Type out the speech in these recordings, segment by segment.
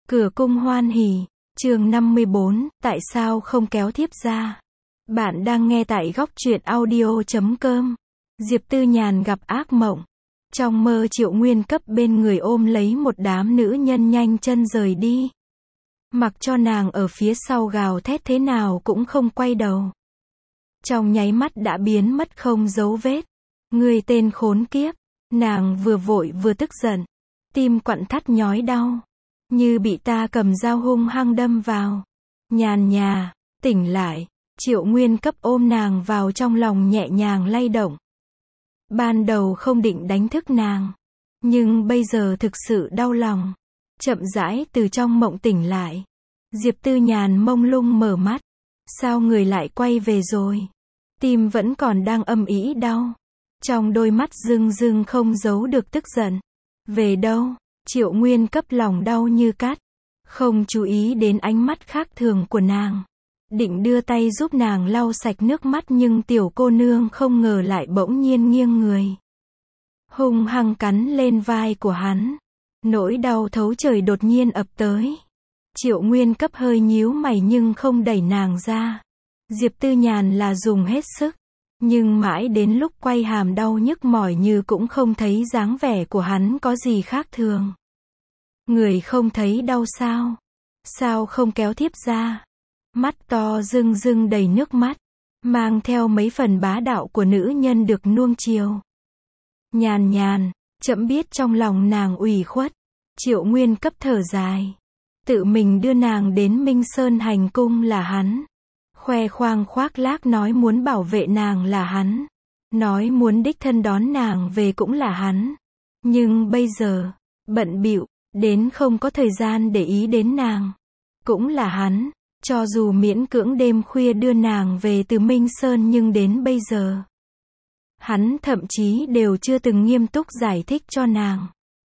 Cửa cung hoan hỉ, chương 54, tại sao không kéo thiếp ra? Bạn đang nghe tại góc truyện audio.com. Diệp Tư Nhàn gặp ác mộng. Trong mơ Triệu Nguyên Cấp bên người ôm lấy một đám nữ nhân nhanh chân rời đi. Mặc cho nàng ở phía sau gào thét thế nào cũng không quay đầu. Trong nháy mắt đã biến mất không dấu vết. Người tên khốn kiếp, nàng vừa vội vừa tức giận. Tim quặn thắt nhói đau. Như bị ta cầm dao hung hăng đâm vào. Nhàn nhà, tỉnh lại, Triệu Nguyên Cấp ôm nàng vào trong lòng nhẹ nhàng lay động. Ban đầu không định đánh thức nàng, nhưng bây giờ thực sự đau lòng. Chậm rãi từ trong mộng tỉnh lại. Diệp Tư Nhàn mông lung mở mắt. Sao người lại quay về rồi? Tim vẫn còn đang âm ỉ đau. Trong đôi mắt rưng rưng không giấu được tức giận. Về đâu? Triệu Nguyên Cấp lòng đau như cắt. Không chú ý đến ánh mắt khác thường của nàng. Định đưa tay giúp nàng lau sạch nước mắt nhưng tiểu cô nương không ngờ lại bỗng nhiên nghiêng người. Hung hăng cắn lên vai của hắn. Nỗi đau thấu trời đột nhiên ập tới. Triệu Nguyên Cấp hơi nhíu mày nhưng không đẩy nàng ra. Diệp Tư Nhàn là dùng hết sức. Nhưng mãi đến lúc quay hàm đau nhức mỏi như cũng không thấy dáng vẻ của hắn có gì khác thường. Người không thấy đau sao? Sao không kéo thiếp ra? Mắt to rưng rưng đầy nước mắt, mang theo mấy phần bá đạo của nữ nhân được nuông chiều. Nhàn nhàn, trẫm biết trong lòng nàng ủy khuất. Triệu Nguyên Cấp thở dài. Tự mình đưa nàng đến Minh Sơn hành cung là hắn. Khoe khoang khoác lác nói muốn bảo vệ nàng là hắn. Nói muốn đích thân đón nàng về cũng là hắn. Nhưng bây giờ, bận bịu đến không có thời gian để ý đến nàng. Cũng là hắn. Cho dù miễn cưỡng đêm khuya đưa nàng về từ Minh Sơn nhưng đến bây giờ, hắn thậm chí đều chưa từng nghiêm túc giải thích cho nàng.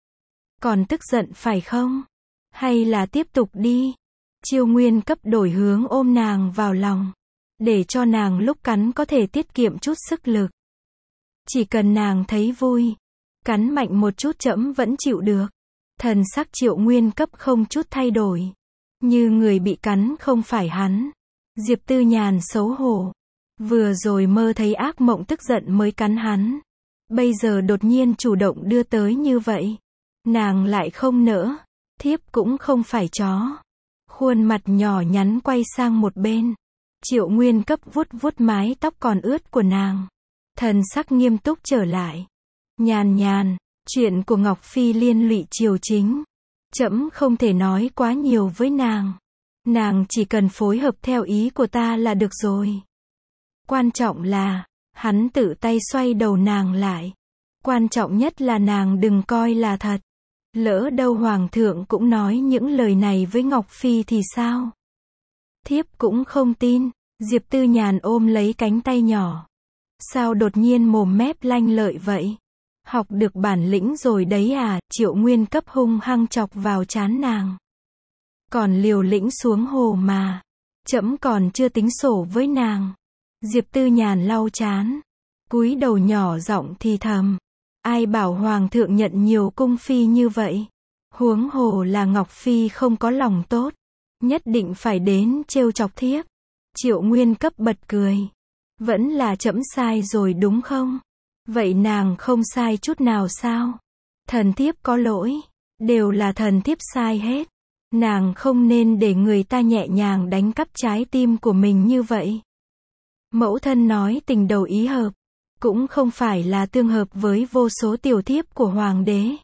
Còn tức giận phải không? Hay là tiếp tục đi? Triệu Nguyên Cấp đổi hướng ôm nàng vào lòng. Để cho nàng lúc cắn có thể tiết kiệm chút sức lực. Chỉ cần nàng thấy vui. Cắn mạnh một chút trẫm vẫn chịu được. Thần sắc Triệu Nguyên Cấp không chút thay đổi. Như người bị cắn không phải hắn. Diệp Tư Nhàn xấu hổ. Vừa rồi mơ thấy ác mộng tức giận mới cắn hắn. Bây giờ đột nhiên chủ động đưa tới như vậy. Nàng lại không nỡ. Thiếp cũng không phải chó. Khuôn mặt nhỏ nhắn quay sang một bên. Triệu Nguyên Cấp vuốt vuốt mái tóc còn ướt của nàng. Thần sắc nghiêm túc trở lại. Nhàn nhàn, chuyện của Ngọc Phi liên lụy triều chính. Trẫm không thể nói quá nhiều với nàng. Nàng chỉ cần phối hợp theo ý của ta là được rồi. Quan trọng là, hắn tự tay xoay đầu nàng lại. Quan trọng nhất là nàng đừng coi là thật. Lỡ đâu Hoàng thượng cũng nói những lời này với Ngọc Phi thì sao? Thiếp cũng không tin. Diệp Tư Nhàn ôm lấy cánh tay nhỏ. Sao đột nhiên mồm mép lanh lợi vậy? Học được bản lĩnh rồi đấy à? Triệu Nguyên Cấp hung hăng chọc vào trán nàng. Còn liều lĩnh xuống hồ mà. Trẫm còn chưa tính sổ với nàng. Diệp Tư Nhàn lau trán. Cúi đầu nhỏ giọng thì thầm. Ai bảo Hoàng thượng nhận nhiều cung phi như vậy? Huống hồ là Ngọc Phi không có lòng tốt. Nhất định phải đến trêu chọc thiếp. Triệu Nguyên Cấp bật cười. Vẫn là trẫm sai rồi đúng không? Vậy nàng không sai chút nào sao? Thần thiếp có lỗi. Đều là thần thiếp sai hết. Nàng không nên để người ta nhẹ nhàng đánh cắp trái tim của mình như vậy. Mẫu thân nói tình đầu ý hợp. Cũng không phải là tương hợp với vô số tiểu thiếp của hoàng đế.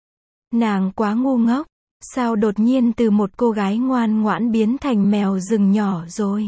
Nàng quá ngu ngốc. Sao đột nhiên từ một cô gái ngoan ngoãn biến thành mèo rừng nhỏ rồi?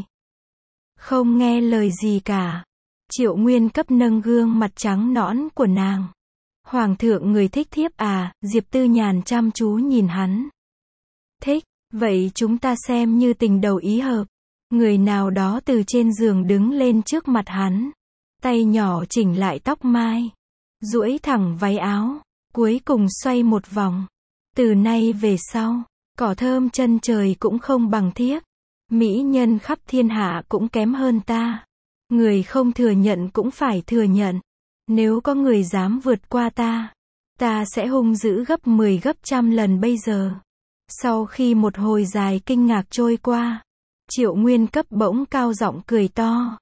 Không nghe lời gì cả. Triệu Nguyên Cấp nâng gương mặt trắng nõn của nàng. Hoàng thượng người thích thiếp à? Diệp Tư Nhàn chăm chú nhìn hắn. Thích, vậy chúng ta xem như tình đầu ý hợp. Người nào đó từ trên giường đứng lên trước mặt hắn. Tay nhỏ chỉnh lại tóc mai. Duỗi thẳng váy áo. Cuối cùng xoay một vòng. Từ nay về sau, cỏ thơm chân trời cũng không bằng thiếp. Mỹ nhân khắp thiên hạ cũng kém hơn ta. Người không thừa nhận cũng phải thừa nhận. Nếu có người dám vượt qua ta, ta sẽ hung dữ gấp 10 gấp trăm lần bây giờ. Sau khi một hồi dài kinh ngạc trôi qua, Triệu Nguyên Cấp bỗng cao giọng cười to.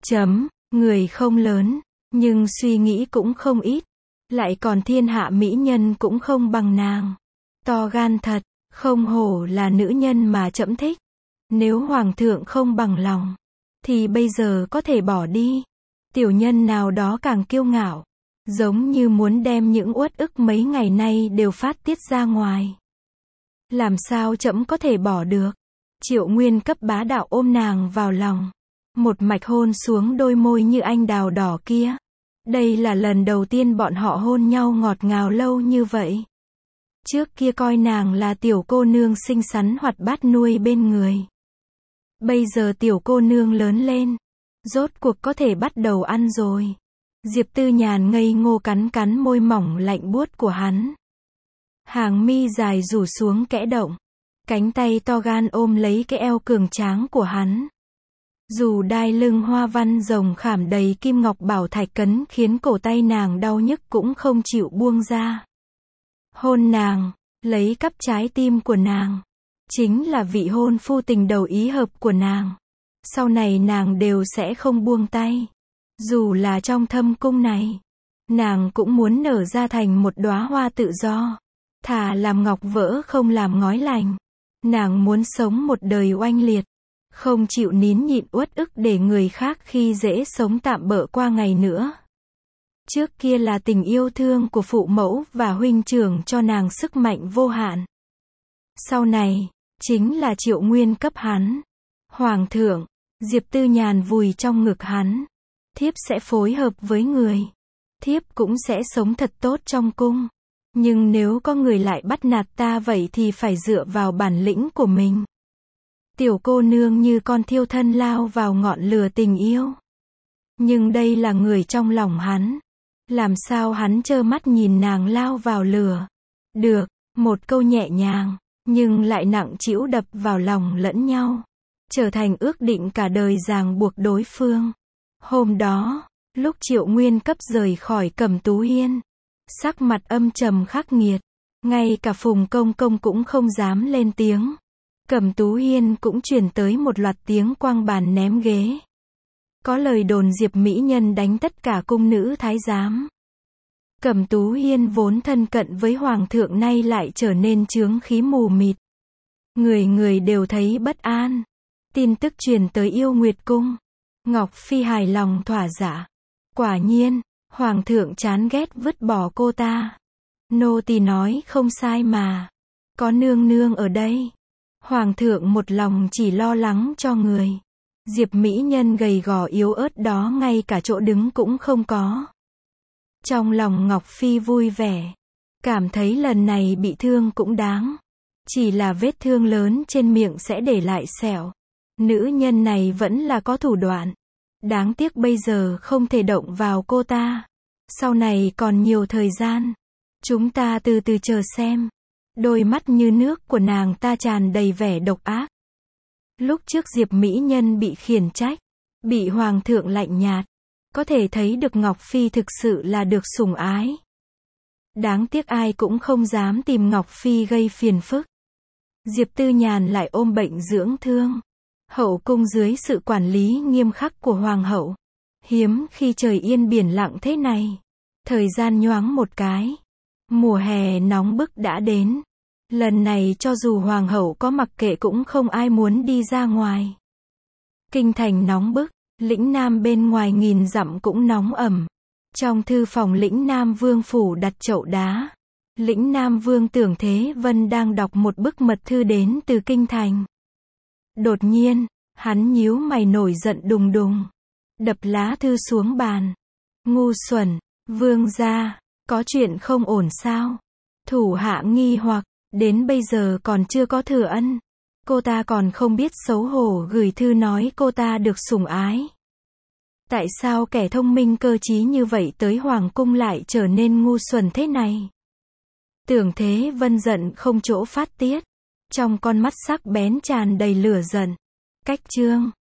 Người không lớn, nhưng suy nghĩ cũng không ít. Lại còn thiên hạ mỹ nhân cũng không bằng nàng. To gan thật, không hổ là nữ nhân mà trẫm thích. Nếu hoàng thượng không bằng lòng, thì bây giờ có thể bỏ đi. Tiểu nhân nào đó càng kiêu ngạo, giống như muốn đem những uất ức mấy ngày nay đều phát tiết ra ngoài. Làm sao trẫm có thể bỏ được? Triệu Nguyên Cấp bá đạo ôm nàng vào lòng, một mạch hôn xuống đôi môi như anh đào đỏ kia. Đây là lần đầu tiên bọn họ hôn nhau ngọt ngào lâu như vậy. Trước kia coi nàng là tiểu cô nương xinh xắn hoạt bát nuôi bên người. Bây giờ tiểu cô nương lớn lên, rốt cuộc có thể bắt đầu ăn rồi. Diệp Tư Nhàn ngây ngô cắn cắn môi mỏng lạnh buốt của hắn. Hàng mi dài rủ xuống kẽ động, cánh tay to gan ôm lấy cái eo cường tráng của hắn. Dù đai lưng hoa văn rồng khảm đầy kim ngọc bảo thạch cấn khiến cổ tay nàng đau nhức cũng không chịu buông ra. Hôn nàng, lấy cắp trái tim của nàng, chính là vị hôn phu tình đầu ý hợp của nàng. Sau này nàng đều sẽ không buông tay. Dù là trong thâm cung này, nàng cũng muốn nở ra thành một đóa hoa tự do. Thà làm ngọc vỡ không làm ngói lành. Nàng muốn sống một đời oanh liệt, không chịu nín nhịn uất ức để người khác khi dễ sống tạm bợ qua ngày nữa. Trước kia là tình yêu thương của phụ mẫu và huynh trưởng cho nàng sức mạnh vô hạn. Sau này, chính là Triệu Nguyên Cấp hắn. Hoàng thượng, Diệp Tư Nhàn vùi trong ngực hắn. Thiếp sẽ phối hợp với người. Thiếp cũng sẽ sống thật tốt trong cung. Nhưng nếu có người lại bắt nạt ta vậy thì phải dựa vào bản lĩnh của mình. Tiểu cô nương như con thiêu thân lao vào ngọn lửa tình yêu. Nhưng đây là người trong lòng hắn. Làm sao hắn trơ mắt nhìn nàng lao vào lửa? Được, một câu nhẹ nhàng, nhưng lại nặng trĩu đập vào lòng lẫn nhau. Trở thành ước định cả đời ràng buộc đối phương. Hôm đó, lúc Triệu Nguyên Cấp rời khỏi Cẩm Tú Hiên, sắc mặt âm trầm khắc nghiệt. Ngay cả Phùng Công Công cũng không dám lên tiếng. Cẩm Tú Hiên cũng truyền tới một loạt tiếng quang bàn ném ghế. Có lời đồn Diệp mỹ nhân đánh tất cả cung nữ thái giám. Cẩm Tú Hiên vốn thân cận với hoàng thượng nay lại trở nên chướng khí mù mịt. Người người đều thấy bất an. Tin tức truyền tới Yêu Nguyệt cung. Ngọc Phi hài lòng thỏa dạ. Quả nhiên, hoàng thượng chán ghét vứt bỏ cô ta. Nô tỳ nói không sai mà. Có nương nương ở đây. Hoàng thượng một lòng chỉ lo lắng cho người. Diệp mỹ nhân gầy gò yếu ớt đó ngay cả chỗ đứng cũng không có. Trong lòng Ngọc Phi vui vẻ. Cảm thấy lần này bị thương cũng đáng. Chỉ là vết thương lớn trên miệng sẽ để lại sẹo. Nữ nhân này vẫn là có thủ đoạn. Đáng tiếc bây giờ không thể động vào cô ta. Sau này còn nhiều thời gian. Chúng ta từ từ chờ xem. Đôi mắt như nước của nàng ta tràn đầy vẻ độc ác. Lúc trước Diệp mỹ nhân bị khiển trách, bị hoàng thượng lạnh nhạt, có thể thấy được Ngọc Phi thực sự là được sủng ái. Đáng tiếc ai cũng không dám tìm Ngọc Phi gây phiền phức. Diệp Tư Nhàn lại ôm bệnh dưỡng thương. Hậu cung dưới sự quản lý nghiêm khắc của hoàng hậu. Hiếm khi trời yên biển lặng thế này. Thời gian nhoáng một cái. Mùa hè nóng bức đã đến. Lần này cho dù hoàng hậu có mặc kệ cũng không ai muốn đi ra ngoài. Kinh thành nóng bức, lĩnh Nam bên ngoài nghìn dặm cũng nóng ẩm. Trong thư phòng lĩnh Nam Vương phủ đặt chậu đá. Lĩnh Nam Vương Tưởng Thế Vân đang đọc một bức mật thư đến từ kinh thành. Đột nhiên, hắn nhíu mày nổi giận đùng đùng. Đập lá thư xuống bàn. Ngu xuẩn, vương gia, có chuyện không ổn sao? Thủ hạ nghi hoặc, đến bây giờ còn chưa có thừa ân. Cô ta còn không biết xấu hổ gửi thư nói cô ta được sủng ái. Tại sao kẻ thông minh cơ trí như vậy tới hoàng cung lại trở nên ngu xuẩn thế này? Tưởng Thế Vân giận không chỗ phát tiết. Trong con mắt sắc bén tràn đầy lửa giận. Cách chương